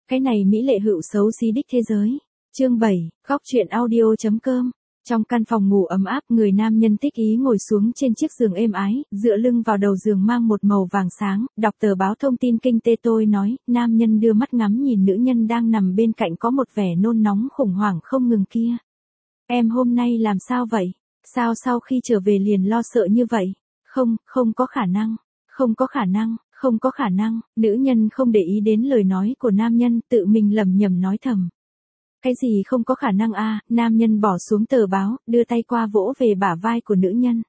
Cái này mỹ lệ hữu xấu xí đích thế giới. Chương 7, góc truyện audio.com. Trong căn phòng ngủ ấm áp, người nam nhân thích ý ngồi xuống trên chiếc giường êm ái, dựa lưng vào đầu giường mang một màu vàng sáng, đọc tờ báo thông tin kinh tế. Tôi nói, nam nhân đưa mắt ngắm nhìn nữ nhân đang nằm bên cạnh có một vẻ nôn nóng khủng hoảng không ngừng kia. Em hôm nay làm sao vậy? Sao sau khi trở về liền lo sợ như vậy? Không có khả năng. Không có khả năng. Nữ nhân không để ý đến lời nói của nam nhân, tự mình lẩm nhẩm nói thầm. Cái gì không có khả năng a? Nam nhân bỏ xuống tờ báo, đưa tay qua vỗ về bả vai của nữ nhân.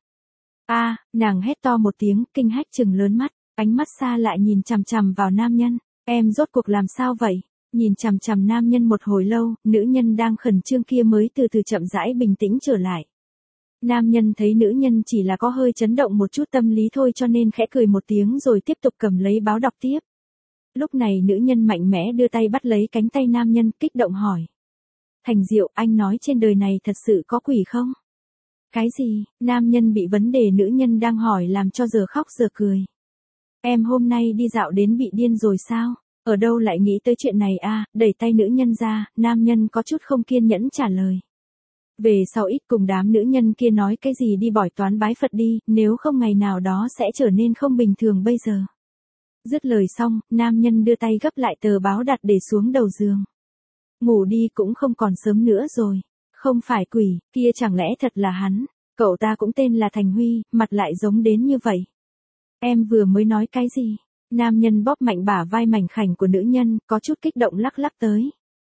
Nàng hét to một tiếng, kinh hách trừng lớn mắt, ánh mắt xa lại nhìn chằm chằm vào nam nhân. Em rốt cuộc làm sao vậy? Nhìn chằm chằm nam nhân một hồi lâu, nữ nhân đang khẩn trương kia mới từ từ chậm rãi bình tĩnh trở lại. Nam nhân thấy nữ nhân chỉ là có hơi chấn động một chút tâm lý thôi cho nên khẽ cười một tiếng rồi tiếp tục cầm lấy báo đọc tiếp. Lúc này nữ nhân mạnh mẽ đưa tay bắt lấy cánh tay nam nhân, kích động hỏi. Thành Diệu, anh nói trên đời này thật sự có quỷ không? Cái gì? Nam nhân bị vấn đề nữ nhân đang hỏi làm cho giờ khóc giờ cười. Em hôm nay đi dạo đến bị điên rồi sao? Ở đâu lại nghĩ tới chuyện này a? Đẩy tay nữ nhân ra, nam nhân có chút không kiên nhẫn trả lời. Về sau ít cùng đám nữ nhân kia nói cái gì đi bỏi toán bái Phật đi, nếu không ngày nào đó sẽ trở nên không bình thường bây giờ. Dứt lời xong, nam nhân đưa tay gấp lại tờ báo đặt để xuống đầu giường. Ngủ đi cũng không còn sớm nữa rồi. Không phải quỷ, kia chẳng lẽ thật là hắn? Cậu ta cũng tên là Thành Huy, mặt lại giống đến như vậy. Em vừa mới nói cái gì? Nam nhân bóp mạnh bả vai mảnh khảnh của nữ nhân, có chút kích động lắc lắc tới.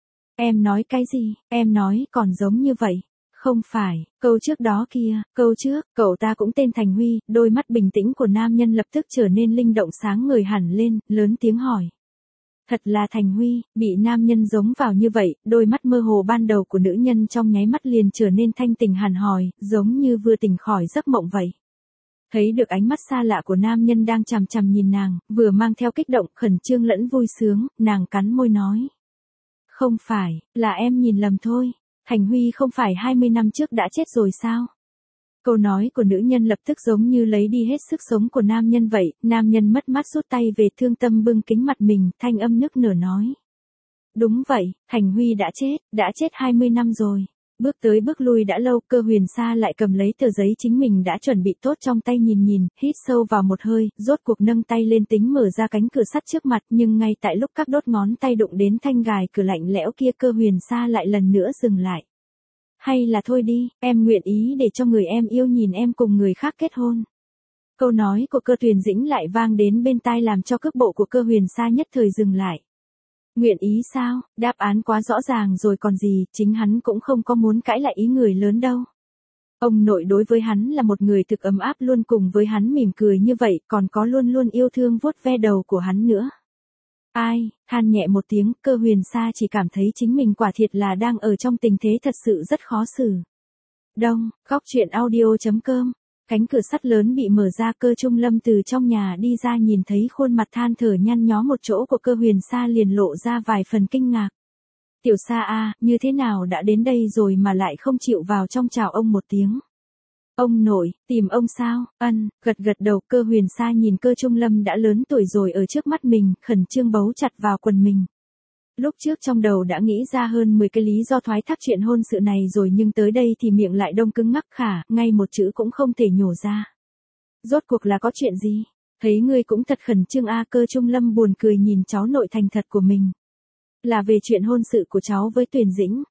Em nói cái gì? Em nói còn giống như vậy. Không phải, câu trước đó kia, câu trước, cậu ta cũng tên Thành Huy. Đôi mắt bình tĩnh của nam nhân lập tức trở nên linh động sáng ngời hẳn lên, lớn tiếng hỏi. Thật là Thành Huy, bị nam nhân giống vào như vậy, đôi mắt mơ hồ ban đầu của nữ nhân trong nháy mắt liền trở nên thanh tỉnh hẳn hòi, giống như vừa tỉnh khỏi giấc mộng vậy. Thấy được ánh mắt xa lạ của nam nhân đang chằm chằm nhìn nàng, vừa mang theo kích động, khẩn trương lẫn vui sướng, nàng cắn môi nói. Không phải, là em nhìn lầm thôi. Thành Huy không phải 20 năm trước đã chết rồi sao? Câu nói của nữ nhân lập tức giống như lấy đi hết sức sống của nam nhân vậy, nam nhân mất mát rút tay về thương tâm bưng kính mặt mình, thanh âm nức nở nói. Đúng vậy, Thành Huy đã chết 20 năm rồi. Bước tới bước lui đã lâu, Cơ Huyền Sa lại cầm lấy tờ giấy chính mình đã chuẩn bị tốt trong tay nhìn, hít sâu vào một hơi, rốt cuộc nâng tay lên tính mở ra cánh cửa sắt trước mặt, nhưng ngay tại lúc các đốt ngón tay đụng đến thanh gài cửa lạnh lẽo kia, Cơ Huyền Sa lại lần nữa dừng lại. Hay là thôi đi, em nguyện ý để cho người em yêu nhìn em cùng người khác kết hôn. Câu nói của Cơ Tuyền Dĩnh lại vang đến bên tai làm cho cước bộ của Cơ Huyền Sa nhất thời dừng lại. Nguyện ý sao? Đáp án quá rõ ràng rồi còn gì, chính hắn cũng không có muốn cãi lại ý người lớn đâu. Ông nội đối với hắn là một người thực ấm áp, luôn cùng với hắn mỉm cười như vậy, còn có luôn luôn yêu thương vuốt ve đầu của hắn nữa. Ai, than nhẹ một tiếng, Cơ Huyền Sa chỉ cảm thấy chính mình quả thiệt là đang ở trong tình thế thật sự rất khó xử. Đông, góc truyện audio.com. Cánh cửa sắt lớn bị mở ra, Cơ Trung Lâm từ trong nhà đi ra nhìn thấy khuôn mặt than thở nhăn nhó một chỗ của Cơ Huyền Sa liền lộ ra vài phần kinh ngạc. Tiểu Sa a, như thế nào đã đến đây rồi mà lại không chịu vào trong chào ông một tiếng. Ông nội, tìm ông sao? Gật đầu. Cơ Huyền Sa nhìn Cơ Trung Lâm đã lớn tuổi rồi ở trước mắt mình, khẩn trương bấu chặt vào quần mình. Lúc trước trong đầu đã nghĩ ra hơn 10 cái lý do thoái thác chuyện hôn sự này rồi nhưng tới đây thì miệng lại đông cứng ngắc ngay một chữ cũng không thể nhổ ra. Rốt cuộc là có chuyện gì? Thấy ngươi cũng thật khẩn trương a. Cơ Trung Lâm buồn cười nhìn cháu nội thành thật của mình. Là về chuyện hôn sự của cháu với Tuyền Dĩnh.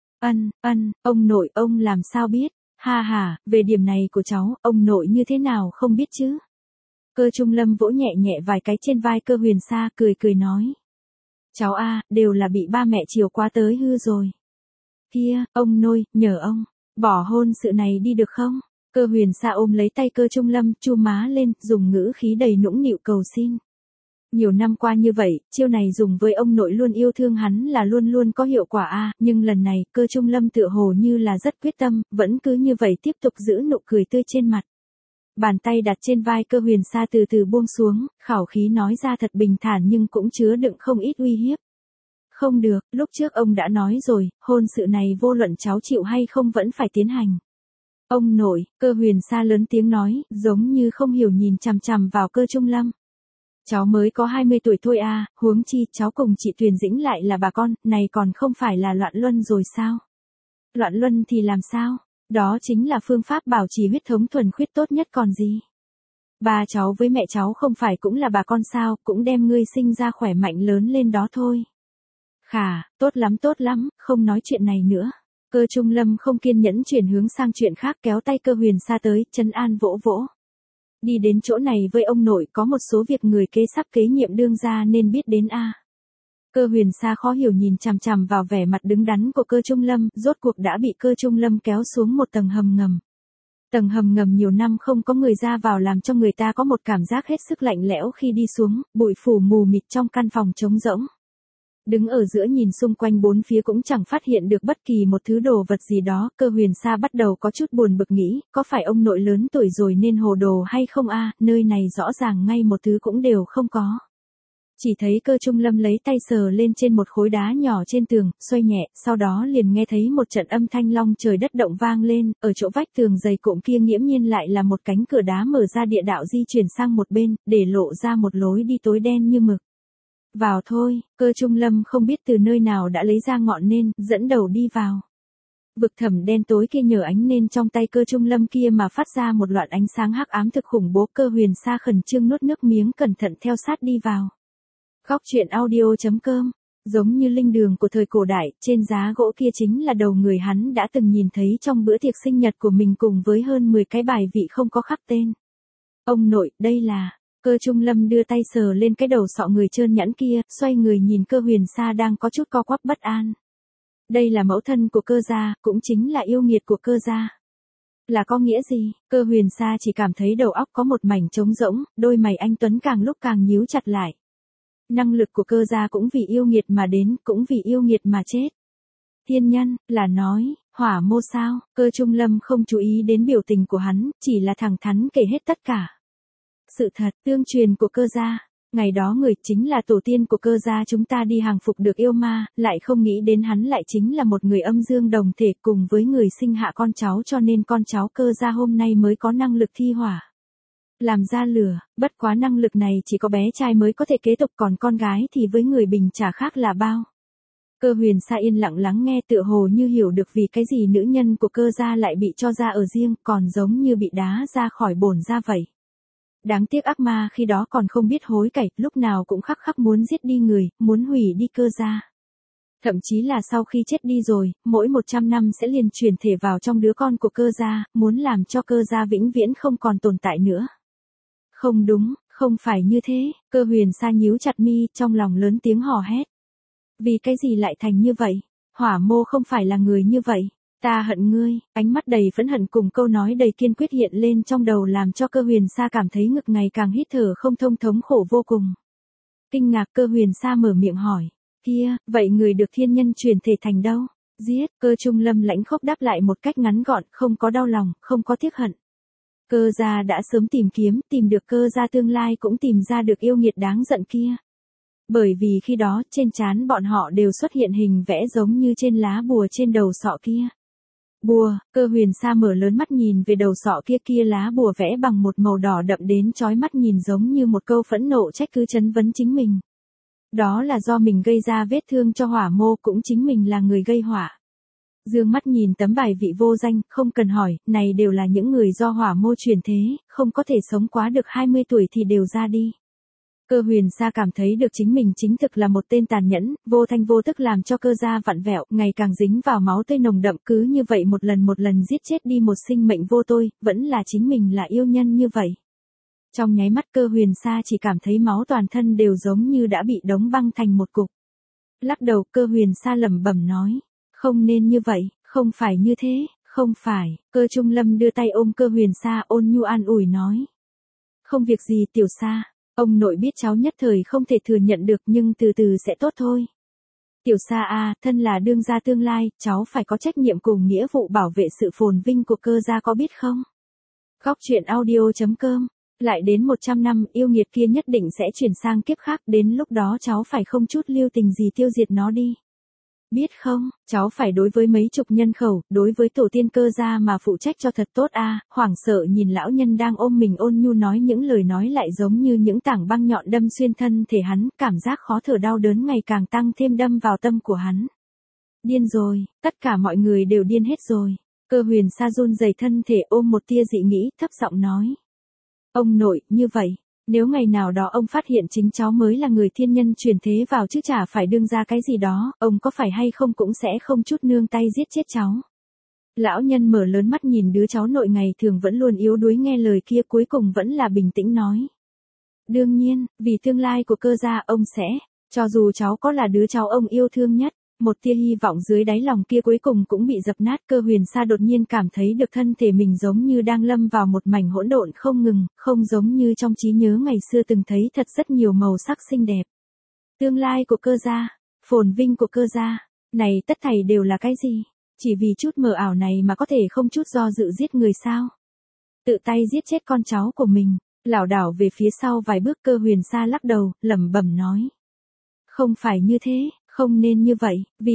Ông nội ông làm sao biết? Ha, về điểm này của cháu, ông nội như thế nào không biết chứ? Cơ Trung Lâm vỗ nhẹ nhẹ vài cái trên vai Cơ Huyền Sa, cười nói. Cháu a, đều là bị ba mẹ chiều quá tới hư rồi. Kia, ông nội, nhờ ông, bỏ hôn sự này đi được không? Cơ Huyền Sa ôm lấy tay Cơ Trung Lâm, chu má lên, dùng ngữ khí đầy nũng nịu cầu xin. Nhiều năm qua như vậy, chiêu này dùng với ông nội luôn yêu thương hắn là luôn luôn có hiệu quả a, nhưng lần này, Cơ Trung Lâm tựa hồ như là rất quyết tâm, vẫn cứ như vậy tiếp tục giữ nụ cười tươi trên mặt. Bàn tay đặt trên vai Cơ Huyền Sa từ từ buông xuống, khẩu khí nói ra thật bình thản nhưng cũng chứa đựng không ít uy hiếp. Không được, lúc trước ông đã nói rồi, hôn sự này vô luận cháu chịu hay không vẫn phải tiến hành. Ông nội, Cơ Huyền Sa lớn tiếng nói, giống như không hiểu nhìn chằm chằm vào Cơ Trung Lâm. Cháu mới có 20 tuổi thôi à, huống chi cháu cùng chị Tuyền Dĩnh lại là bà con, này còn không phải là loạn luân rồi sao? Loạn luân thì làm sao? Đó chính là phương pháp bảo trì huyết thống thuần khiết tốt nhất còn gì. Ba cháu với mẹ cháu không phải cũng là bà con sao, cũng đem ngươi sinh ra khỏe mạnh lớn lên đó thôi. Khà, tốt lắm, không nói chuyện này nữa. Cơ Trung Lâm không kiên nhẫn chuyển hướng sang chuyện khác, kéo tay Cơ Huyền Sa tới, trấn an vỗ vỗ. Đi đến chỗ này với ông nội, có một số việc người kế sắp kế nhiệm đương gia nên biết đến a. Cơ Huyền Sa khó hiểu nhìn chằm chằm vào vẻ mặt đứng đắn của Cơ Trung Lâm, rốt cuộc đã bị Cơ Trung Lâm kéo xuống một tầng hầm ngầm. Tầng hầm ngầm nhiều năm không có người ra vào làm cho người ta có một cảm giác hết sức lạnh lẽo khi đi xuống, bụi phủ mù mịt trong căn phòng trống rỗng. Đứng ở giữa nhìn xung quanh bốn phía cũng chẳng phát hiện được bất kỳ một thứ đồ vật gì đó, Cơ Huyền Sa bắt đầu có chút buồn bực nghĩ, có phải ông nội lớn tuổi rồi nên hồ đồ hay không a, nơi này rõ ràng ngay một thứ cũng đều không có. Chỉ thấy Cơ Trung Lâm lấy tay sờ lên trên một khối đá nhỏ trên tường, xoay nhẹ, sau đó liền nghe thấy một trận âm thanh long trời đất động vang lên, ở chỗ vách tường dày cộm kia nghiễm nhiên lại là một cánh cửa đá mở ra, địa đạo di chuyển sang một bên, để lộ ra một lối đi tối đen như mực. Vào thôi, Cơ Trung Lâm không biết từ nơi nào đã lấy ra ngọn nến, dẫn đầu đi vào. Vực thẳm đen tối kia nhờ ánh nến trong tay Cơ Trung Lâm kia mà phát ra một loạt ánh sáng hắc ám thực khủng bố. Cơ Huyền Sa khẩn trương nuốt nước miếng cẩn thận theo sát đi vào. Góc truyện audio.com. Giống như linh đường của thời cổ đại, trên giá gỗ kia chính là đầu người hắn đã từng nhìn thấy trong bữa tiệc sinh nhật của mình cùng với hơn 10 cái bài vị không có khắc tên. Ông nội, đây là... Cơ Trung Lâm đưa tay sờ lên cái đầu sọ người trơn nhẵn kia, xoay người nhìn Cơ Huyền Sa đang có chút co quắp bất an. Đây là mẫu thân của Cơ gia, cũng chính là yêu nghiệt của Cơ gia. Là có nghĩa gì? Cơ Huyền Sa chỉ cảm thấy đầu óc có một mảnh trống rỗng, đôi mày anh tuấn càng lúc càng nhíu chặt lại. Năng lực của Cơ gia cũng vì yêu nghiệt mà đến, cũng vì yêu nghiệt mà chết. Thiên nhân, là nói, Hỏa Mô sao? Cơ Trung Lâm không chú ý đến biểu tình của hắn, chỉ là thẳng thắn kể hết tất cả. Sự thật, tương truyền của Cơ gia, ngày đó người chính là tổ tiên của Cơ gia chúng ta đi hàng phục được yêu ma, lại không nghĩ đến hắn lại chính là một người âm dương đồng thể cùng với người sinh hạ con cháu, cho nên con cháu Cơ gia hôm nay mới có năng lực thi hỏa. Làm ra lửa, bất quá năng lực này chỉ có bé trai mới có thể kế tục, còn con gái thì với người bình chả khác là bao. Cơ Huyền Sa yên lặng lắng nghe, tựa hồ như hiểu được vì cái gì nữ nhân của Cơ gia lại bị cho ra ở riêng, còn giống như bị đá ra khỏi bổn ra vậy. Đáng tiếc ác ma khi đó còn không biết hối cải, lúc nào cũng khắc muốn giết đi người, muốn hủy đi Cơ gia. Thậm chí là sau khi chết đi rồi, mỗi 100 năm sẽ liền chuyển thể vào trong đứa con của Cơ gia, muốn làm cho Cơ gia vĩnh viễn không còn tồn tại nữa. Không đúng, không phải như thế. Cơ Huyền Sa nhíu chặt mi, trong lòng lớn tiếng hò hét. Vì cái gì lại thành như vậy? Hỏa Mô không phải là người như vậy. Ta hận ngươi. Ánh mắt đầy phẫn hận cùng câu nói đầy kiên quyết hiện lên trong đầu làm cho Cơ Huyền Sa cảm thấy ngực ngày càng hít thở không thông, thống khổ vô cùng. Kinh ngạc, Cơ Huyền Sa mở miệng hỏi. Kia, vậy người được thiên nhân chuyển thể thành đâu? Giết. Cơ Trung Lâm lãnh khốc đáp lại một cách ngắn gọn, không có đau lòng, không có tiếc hận. Cơ gia đã sớm tìm được Cơ gia tương lai, cũng tìm ra được yêu nghiệt đáng giận kia. Bởi vì khi đó, trên trán bọn họ đều xuất hiện hình vẽ giống như trên lá bùa trên đầu sọ kia. Bùa? Cơ Huyền Sa mở lớn mắt nhìn về đầu sọ kia, lá bùa vẽ bằng một màu đỏ đậm đến chói mắt, nhìn giống như một câu phẫn nộ trách cứ trấn vấn chính mình. Đó là do mình gây ra vết thương cho Hỏa Mô, cũng chính mình là người gây họa. Dương mắt nhìn tấm bài vị vô danh, không cần hỏi, này đều là những người do Hỏa Mô chuyển thế, không có thể sống quá được 20 tuổi thì đều ra đi. Cơ Huyền Sa cảm thấy được chính mình chính thực là một tên tàn nhẫn, vô thanh vô tức làm cho Cơ gia vặn vẹo, ngày càng dính vào máu tươi nồng đậm, cứ như vậy một lần giết chết đi một sinh mệnh vô tôi, vẫn là chính mình là yêu nhân như vậy. Trong nháy mắt Cơ Huyền Sa chỉ cảm thấy máu toàn thân đều giống như đã bị đóng băng thành một cục. Lắc đầu, Cơ Huyền Sa lẩm bẩm nói. Không nên như vậy, không phải như thế, không phải. Cơ Trung Lâm đưa tay ôm Cơ Huyền Sa, ôn nhu an ủi nói. Không việc gì Tiểu Sa, ông nội biết cháu nhất thời không thể thừa nhận được nhưng từ từ sẽ tốt thôi. Tiểu Sa à, thân là đương gia tương lai, cháu phải có trách nhiệm cùng nghĩa vụ bảo vệ sự phồn vinh của Cơ gia có biết không? Góc truyện audio.com. Lại đến 100 năm, yêu nghiệt kia nhất định sẽ chuyển sang kiếp khác, đến lúc đó cháu phải không chút lưu tình gì tiêu diệt nó đi. Biết không, cháu phải đối với mấy chục nhân khẩu, đối với tổ tiên Cơ gia mà phụ trách cho thật tốt a. Hoảng sợ nhìn lão nhân đang ôm mình ôn nhu nói những lời nói lại giống như những tảng băng nhọn đâm xuyên thân thể hắn, cảm giác khó thở đau đớn ngày càng tăng thêm đâm vào tâm của hắn. Điên rồi, tất cả mọi người đều điên hết rồi. Cơ Huyền Sa run rẩy thân thể ôm một tia dị nghĩ, thấp giọng nói. Ông nội, như vậy, nếu ngày nào đó ông phát hiện chính cháu mới là người thiên nhân chuyển thế vào chứ chả phải đương ra cái gì đó, ông có phải hay không cũng sẽ không chút nương tay giết chết cháu. Lão nhân mở lớn mắt nhìn đứa cháu nội ngày thường vẫn luôn yếu đuối nghe lời kia cuối cùng vẫn là bình tĩnh nói. Đương nhiên, vì tương lai của Cơ gia ông sẽ, cho dù cháu có là đứa cháu ông yêu thương nhất. Một tia hy vọng dưới đáy lòng kia cuối cùng cũng bị dập nát. Cơ Huyền Sa đột nhiên cảm thấy được thân thể mình giống như đang lâm vào một mảnh hỗn độn không ngừng, không giống như trong trí nhớ ngày xưa từng thấy thật rất nhiều màu sắc xinh đẹp. Tương lai của Cơ gia, phồn vinh của Cơ gia, này tất thảy đều là cái gì? Chỉ vì chút mờ ảo này mà có thể không chút do dự giết người sao? Tự tay giết chết con cháu của mình, lảo đảo về phía sau vài bước. Cơ Huyền Sa lắc đầu, lẩm bẩm nói. Không phải như thế. Không nên như vậy, vì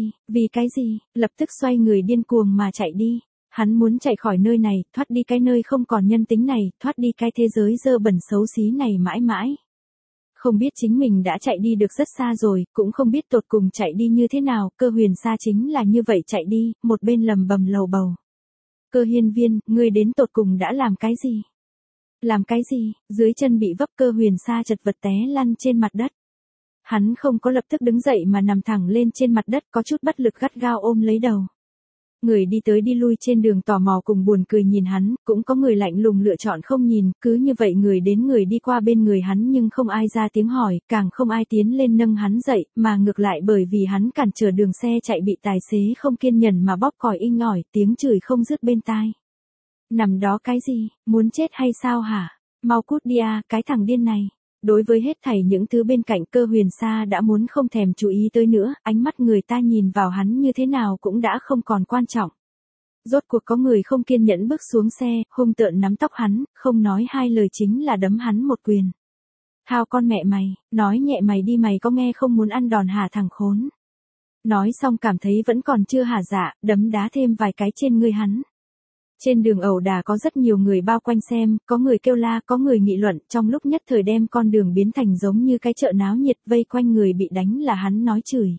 cái gì, lập tức xoay người điên cuồng mà chạy đi. Hắn muốn chạy khỏi nơi này, thoát đi cái nơi không còn nhân tính này, thoát đi cái thế giới dơ bẩn xấu xí này mãi mãi. Không biết chính mình đã chạy đi được rất xa rồi, cũng không biết tột cùng chạy đi như thế nào. Cơ Huyền Sa chính là như vậy chạy đi, một bên lầm bầm lầu bầu. Cơ Hiên Viên, ngươi đến tột cùng đã làm cái gì? Làm cái gì? Dưới chân bị vấp. Cơ Huyền Sa chật vật té lăn trên mặt đất. Hắn không có lập tức đứng dậy mà nằm thẳng lên trên mặt đất, có chút bất lực gắt gao ôm lấy đầu. Người đi tới đi lui trên đường tò mò cùng buồn cười nhìn hắn, cũng có người lạnh lùng lựa chọn không nhìn, cứ như vậy người đến người đi qua bên người hắn nhưng không ai ra tiếng hỏi, càng không ai tiến lên nâng hắn dậy, mà ngược lại bởi vì hắn cản trở đường xe chạy bị tài xế không kiên nhẫn mà bóp còi inh ỏi, tiếng chửi không dứt bên tai. Nằm đó cái gì, muốn chết hay sao hả? Mau cút đi à, cái thằng điên này. Đối với hết thảy những thứ bên cạnh, Cơ Huyền Sa đã muốn không thèm chú ý tới nữa, ánh mắt người ta nhìn vào hắn như thế nào cũng đã không còn quan trọng. Rốt cuộc có người không kiên nhẫn bước xuống xe, hung tợn nắm tóc hắn, không nói hai lời chính là đấm hắn một quyền. Thao con mẹ mày, nói nhẹ mày đi, mày có nghe không, muốn ăn đòn hả thằng khốn. Nói xong cảm thấy vẫn còn chưa hả dạ, đấm đá thêm vài cái trên người hắn. Trên đường ẩu đả có rất nhiều người bao quanh xem, có người kêu la, có người nghị luận, trong lúc nhất thời đem con đường biến thành giống như cái chợ náo nhiệt, vây quanh người bị đánh là hắn nói chửi.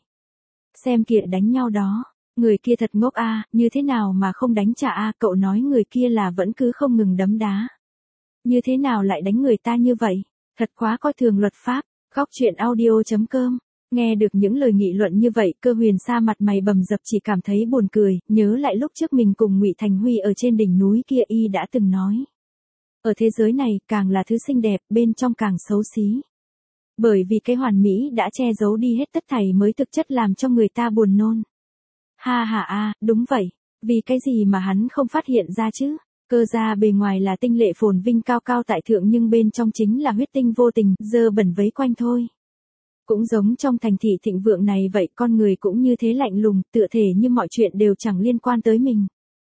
Xem kìa đánh nhau đó, người kia thật ngốc a, như thế nào mà không đánh trả a, cậu nói người kia là vẫn cứ không ngừng đấm đá. Như thế nào lại đánh người ta như vậy, thật quá coi thường luật pháp. Góc truyện audio.com. Nghe được những lời nghị luận như vậy, Cơ Huyền Sa mặt mày bầm dập chỉ cảm thấy buồn cười, nhớ lại lúc trước mình cùng Ngụy Thành Huy ở trên đỉnh núi kia y đã từng nói. Ở thế giới này, càng là thứ xinh đẹp, bên trong càng xấu xí. Bởi vì cái hoàn mỹ đã che giấu đi hết tất thảy mới thực chất làm cho người ta buồn nôn. Ha ha a, đúng vậy, vì cái gì mà hắn không phát hiện ra chứ? Cơ gia bề ngoài là tinh lệ phồn vinh cao cao tại thượng nhưng bên trong chính là huyết tinh vô tình, dơ bẩn vấy quanh thôi. Cũng giống trong thành thị thịnh vượng này vậy, con người cũng như thế lạnh lùng, tựa thể như mọi chuyện đều chẳng liên quan tới mình.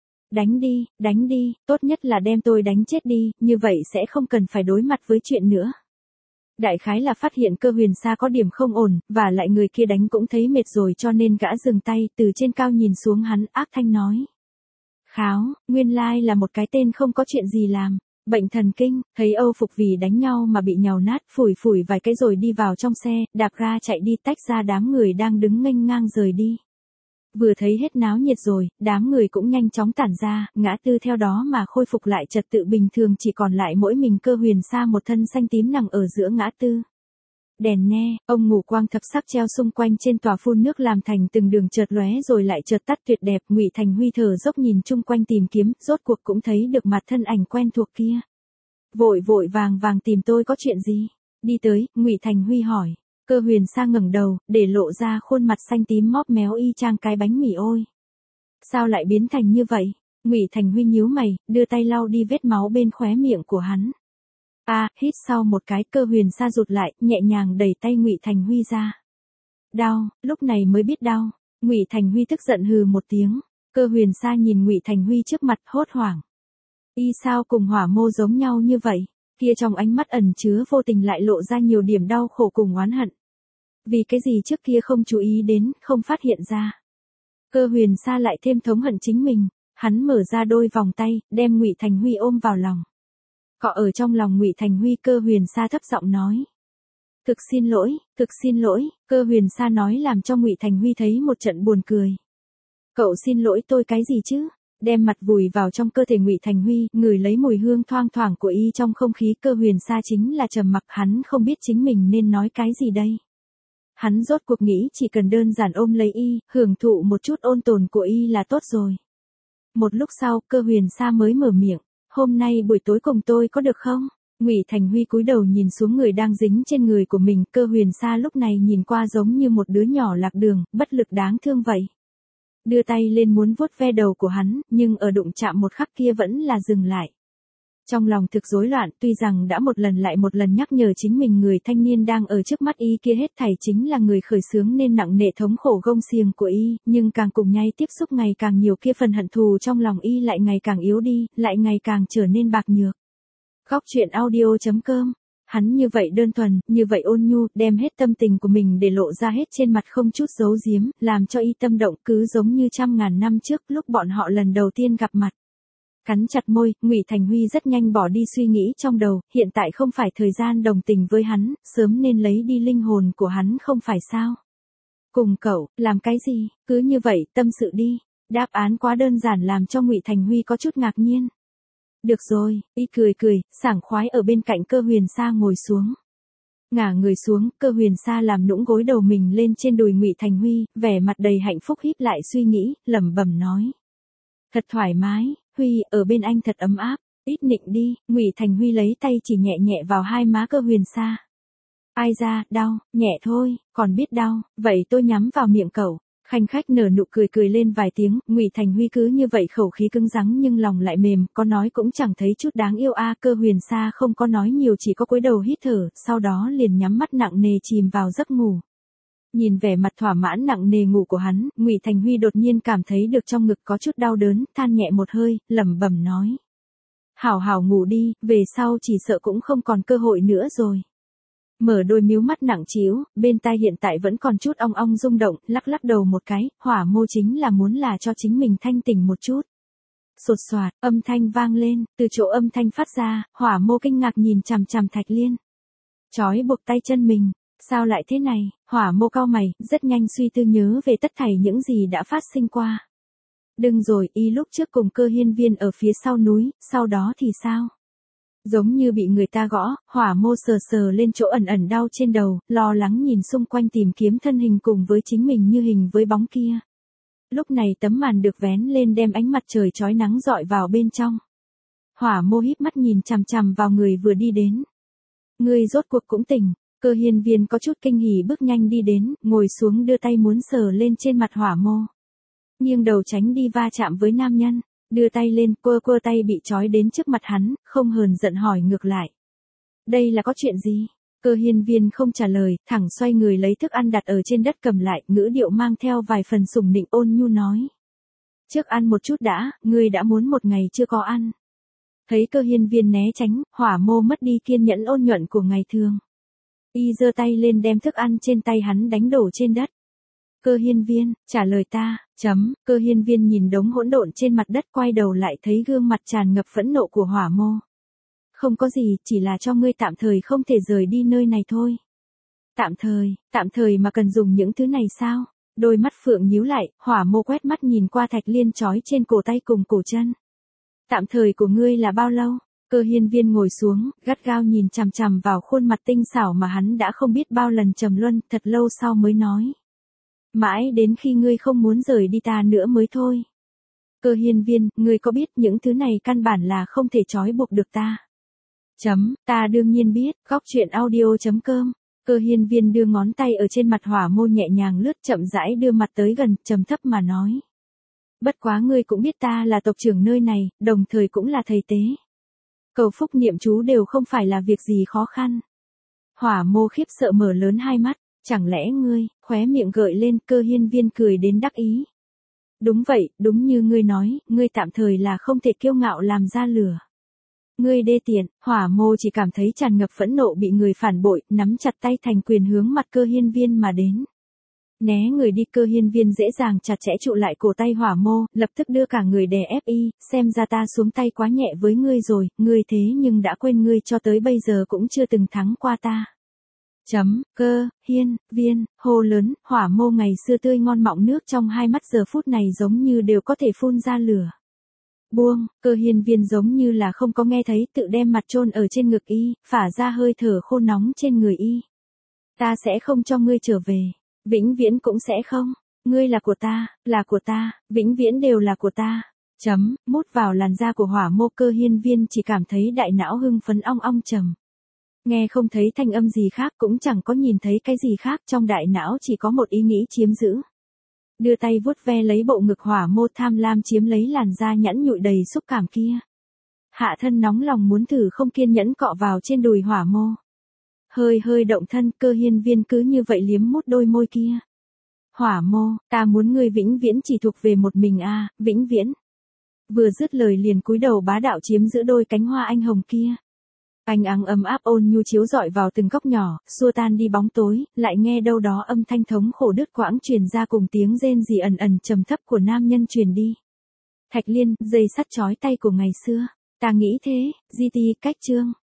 Đánh đi, tốt nhất là đem tôi đánh chết đi, như vậy sẽ không cần phải đối mặt với chuyện nữa. Đại khái là phát hiện Cơ Huyền Sa có điểm không ổn, và lại người kia đánh cũng thấy mệt rồi cho nên gã dừng tay, từ trên cao nhìn xuống hắn, ác thanh nói. Kháo, nguyên lai là một cái tên không có chuyện gì làm. Bệnh thần kinh, thấy Âu Phục vì đánh nhau mà bị nhàu nát, phủi vài cái rồi đi vào trong xe, đạp ra chạy đi tách ra đám người đang đứng nghênh ngang rời đi. Vừa thấy hết náo nhiệt rồi, đám người cũng nhanh chóng tản ra, ngã tư theo đó mà khôi phục lại trật tự bình thường, chỉ còn lại mỗi mình Cơ Huyền Sa một thân xanh tím nằm ở giữa ngã tư. Đèn ne, ông ngủ quang thập sắc treo xung quanh trên tòa phun nước làm thành từng đường chợt lóe rồi lại chợt tắt tuyệt đẹp. Ngụy Thành Huy thở dốc nhìn chung quanh tìm kiếm, rốt cuộc cũng thấy được mặt thân ảnh quen thuộc kia. Vội vàng tìm tôi có chuyện gì? Đi tới, Ngụy Thành Huy hỏi. Cơ Huyền Sa ngẩng đầu, để lộ ra khuôn mặt xanh tím móp méo y chang cái bánh mì ôi. Sao lại biến thành như vậy? Ngụy Thành Huy nhíu mày, đưa tay lau đi vết máu bên khóe miệng của hắn. Hít sau một cái, Cơ Huyền Sa rụt lại, nhẹ nhàng đẩy tay Ngụy Thành Huy ra. Đau, lúc này mới biết đau. Ngụy Thành Huy tức giận hừ một tiếng. Cơ Huyền Sa nhìn Ngụy Thành Huy trước mặt, hốt hoảng. Y sao cùng Hỏa Mô giống nhau như vậy? Kia trong ánh mắt ẩn chứa vô tình lại lộ ra nhiều điểm đau khổ cùng oán hận. Vì cái gì trước kia không chú ý đến, không phát hiện ra. Cơ Huyền Sa lại thêm thống hận chính mình, hắn mở ra đôi vòng tay, đem Ngụy Thành Huy ôm vào lòng. Cọ ở trong lòng Ngụy Thành Huy, Cơ Huyền Sa thấp giọng nói. Thực xin lỗi, Cơ Huyền Sa nói làm cho Ngụy Thành Huy thấy một trận buồn cười. Cậu xin lỗi tôi cái gì chứ? Đem mặt vùi vào trong cơ thể Ngụy Thành Huy, ngửi lấy mùi hương thoang thoảng của y trong không khí. Cơ Huyền Sa chính là trầm mặc, hắn không biết chính mình nên nói cái gì đây. Hắn rốt cuộc nghĩ chỉ cần đơn giản ôm lấy y, hưởng thụ một chút ôn tồn của y là tốt rồi. Một lúc sau, Cơ Huyền Sa mới mở miệng, hôm nay buổi tối cùng tôi có được không? Ngụy Thành Huy cúi đầu nhìn xuống người đang dính trên người của mình. Cơ Huyền Sa lúc này nhìn qua giống như một đứa nhỏ lạc đường, bất lực đáng thương vậy. Đưa tay lên muốn vuốt ve đầu của hắn, nhưng ở đụng chạm một khắc kia vẫn là dừng lại. Trong lòng thực rối loạn, tuy rằng đã một lần lại một lần nhắc nhở chính mình người thanh niên đang ở trước mắt y kia hết thảy chính là người khởi xướng nên nặng nề thống khổ gông xiềng của y, nhưng càng cùng nhay tiếp xúc ngày càng nhiều, kia phần hận thù trong lòng y lại ngày càng yếu đi, lại ngày càng trở nên bạc nhược. Góc truyện audio.com. Hắn như vậy đơn thuần, như vậy ôn nhu, đem hết tâm tình của mình để lộ ra hết trên mặt không chút giấu giếm, làm cho y tâm động, cứ giống như trăm ngàn năm trước lúc bọn họ lần đầu tiên gặp mặt. Cắn chặt môi, Ngụy Thành Huy rất nhanh bỏ đi suy nghĩ trong đầu, hiện tại không phải thời gian đồng tình với hắn, sớm nên lấy đi linh hồn của hắn không phải sao? Cùng cậu, làm cái gì, cứ như vậy, tâm sự đi. Đáp án quá đơn giản làm cho Ngụy Thành Huy có chút ngạc nhiên. Được rồi, y cười cười, sảng khoái ở bên cạnh Cơ Huyền Sa ngồi xuống. Ngả người xuống, Cơ Huyền Sa làm nũng gối đầu mình lên trên đùi Ngụy Thành Huy, vẻ mặt đầy hạnh phúc híp lại suy nghĩ, lẩm bẩm nói. Thật thoải mái, Huy, ở bên anh thật ấm áp, ít nịnh đi. Ngụy Thành Huy lấy tay chỉ nhẹ nhẹ vào hai má Cơ Huyền Sa. Ai ra, đau, nhẹ thôi, còn biết đau, vậy tôi nhắm vào miệng cậu. Khanh khách nở nụ cười cười lên vài tiếng, Ngụy Thành Huy cứ như vậy khẩu khí cứng rắn nhưng lòng lại mềm, có nói cũng chẳng thấy chút đáng yêu a. Cơ Huyền Sa không có nói nhiều, chỉ có cúi đầu hít thở, sau đó liền nhắm mắt nặng nề chìm vào giấc ngủ. Nhìn vẻ mặt thỏa mãn nặng nề ngủ của hắn, Ngụy Thành Huy đột nhiên cảm thấy được trong ngực có chút đau đớn, than nhẹ một hơi, lẩm bẩm nói. Hảo hảo ngủ đi, về sau chỉ sợ cũng không còn cơ hội nữa rồi. Mở đôi míu mắt nặng trĩu, bên tai hiện tại vẫn còn chút ong ong rung động, lắc lắc đầu một cái, Hỏa Mô chính là muốn là cho chính mình thanh tỉnh một chút. Sột soạt, âm thanh vang lên, từ chỗ âm thanh phát ra, Hỏa Mô kinh ngạc nhìn chằm chằm Thạch Liên. Chói buộc tay chân mình, sao lại thế này? Hỏa Mô cau mày, rất nhanh suy tư nhớ về tất thảy những gì đã phát sinh qua. Đừng rồi, y lúc trước cùng Cơ Hiên Viên ở phía sau núi, sau đó thì sao? Giống như bị người ta gõ, Hỏa Mô sờ sờ lên chỗ ẩn ẩn đau trên đầu, lo lắng nhìn xung quanh tìm kiếm thân hình cùng với chính mình như hình với bóng kia. Lúc này tấm màn được vén lên đem ánh mặt trời chói nắng dọi vào bên trong. Hỏa Mô híp mắt nhìn chằm chằm vào người vừa đi đến. Ngươi rốt cuộc cũng tỉnh. Cơ Hiên Viên có chút kinh hỉ bước nhanh đi đến, ngồi xuống đưa tay muốn sờ lên trên mặt Hỏa Mô. Nghiêng đầu tránh đi va chạm với nam nhân. Đưa tay lên, quơ tay bị trói đến trước mặt hắn, không hờn giận hỏi ngược lại. Đây là có chuyện gì? Cơ Hiên Viên không trả lời, thẳng xoay người lấy thức ăn đặt ở trên đất cầm lại, ngữ điệu mang theo vài phần sủng nịnh ôn nhu nói. Trước ăn một chút đã, ngươi đã muốn một ngày chưa có ăn. Thấy Cơ Hiên Viên né tránh, Hỏa Mô mất đi kiên nhẫn ôn nhuận của ngày thường. Y giơ tay lên đem thức ăn trên tay hắn đánh đổ trên đất. Cơ Hiên Viên, trả lời ta, Cơ Hiên Viên nhìn đống hỗn độn trên mặt đất quay đầu lại thấy gương mặt tràn ngập phẫn nộ của Hỏa Mô. Không có gì, chỉ là cho ngươi tạm thời không thể rời đi nơi này thôi. Tạm thời mà cần dùng những thứ này sao? Đôi mắt phượng nhíu lại, Hỏa Mô quét mắt nhìn qua Thạch Liên trói trên cổ tay cùng cổ chân. Tạm thời của ngươi là bao lâu? Cơ Hiên Viên ngồi xuống, gắt gao nhìn chằm chằm vào khuôn mặt tinh xảo mà hắn đã không biết bao lần trầm luân, thật lâu sau mới nói. Mãi đến khi ngươi không muốn rời đi ta nữa mới thôi. Cơ Hiên Viên, ngươi có biết những thứ này căn bản là không thể trói buộc được ta. Ta đương nhiên biết, góc truyện audio.com. Cơ Hiên Viên đưa ngón tay ở trên mặt Hỏa Mô nhẹ nhàng lướt chậm rãi đưa mặt tới gần, trầm thấp mà nói. Bất quá ngươi cũng biết ta là tộc trưởng nơi này, đồng thời cũng là thầy tế. Cầu phúc niệm chú đều không phải là việc gì khó khăn. Hỏa Mô khiếp sợ mở lớn hai mắt. Chẳng lẽ ngươi, khóe miệng gợi lên, Cơ Hiên Viên cười đến đắc ý. Đúng vậy, đúng như ngươi nói, ngươi tạm thời là không thể kiêu ngạo làm ra lửa. Ngươi đê tiện, Hỏa Mô chỉ cảm thấy tràn ngập phẫn nộ bị người phản bội, nắm chặt tay thành quyền hướng mặt Cơ Hiên Viên mà đến. Né người đi, Cơ Hiên Viên dễ dàng chặt chẽ trụ lại cổ tay Hỏa Mô, lập tức đưa cả người đè ép y, xem ra ta xuống tay quá nhẹ với ngươi rồi, ngươi thế nhưng đã quên ngươi cho tới bây giờ cũng chưa từng thắng qua ta. Cơ Hiên Viên hô lớn, Hỏa Mô ngày xưa tươi ngon mọng nước trong hai mắt giờ phút này giống như đều có thể phun ra lửa. Buông, Cơ Hiên Viên giống như là không có nghe thấy, tự đem mặt chôn ở trên ngực y, phả ra hơi thở khô nóng trên người y. Ta sẽ không cho ngươi trở về, vĩnh viễn cũng sẽ không, ngươi là của ta, vĩnh viễn đều là của ta. Mút vào làn da của Hỏa Mô, Cơ Hiên Viên chỉ cảm thấy đại não hưng phấn ong ong trầm. Nghe không thấy thanh âm gì khác, cũng chẳng có nhìn thấy cái gì khác, trong đại não chỉ có một ý nghĩ chiếm giữ. Đưa tay vuốt ve lấy bộ ngực Hỏa Mô, tham lam chiếm lấy làn da nhẵn nhụi đầy xúc cảm kia. Hạ thân nóng lòng muốn thử, không kiên nhẫn cọ vào trên đùi Hỏa Mô. Hơi hơi động thân, Cơ Hiên Viên cứ như vậy liếm mút đôi môi kia. Hỏa Mô, ta muốn ngươi vĩnh viễn chỉ thuộc về một mình a, vĩnh viễn. Vừa dứt lời liền cúi đầu bá đạo chiếm giữ đôi cánh hoa anh hồng kia. Ánh áng ấm áp ôn nhu chiếu rọi vào từng góc nhỏ, xua tan đi bóng tối, lại nghe đâu đó âm thanh thống khổ đứt quãng truyền ra cùng tiếng rên rỉ ẩn ẩn trầm thấp của nam nhân truyền đi. Thạch Liên, dây sắt chói tay của ngày xưa. Ta nghĩ thế, GT cách chương.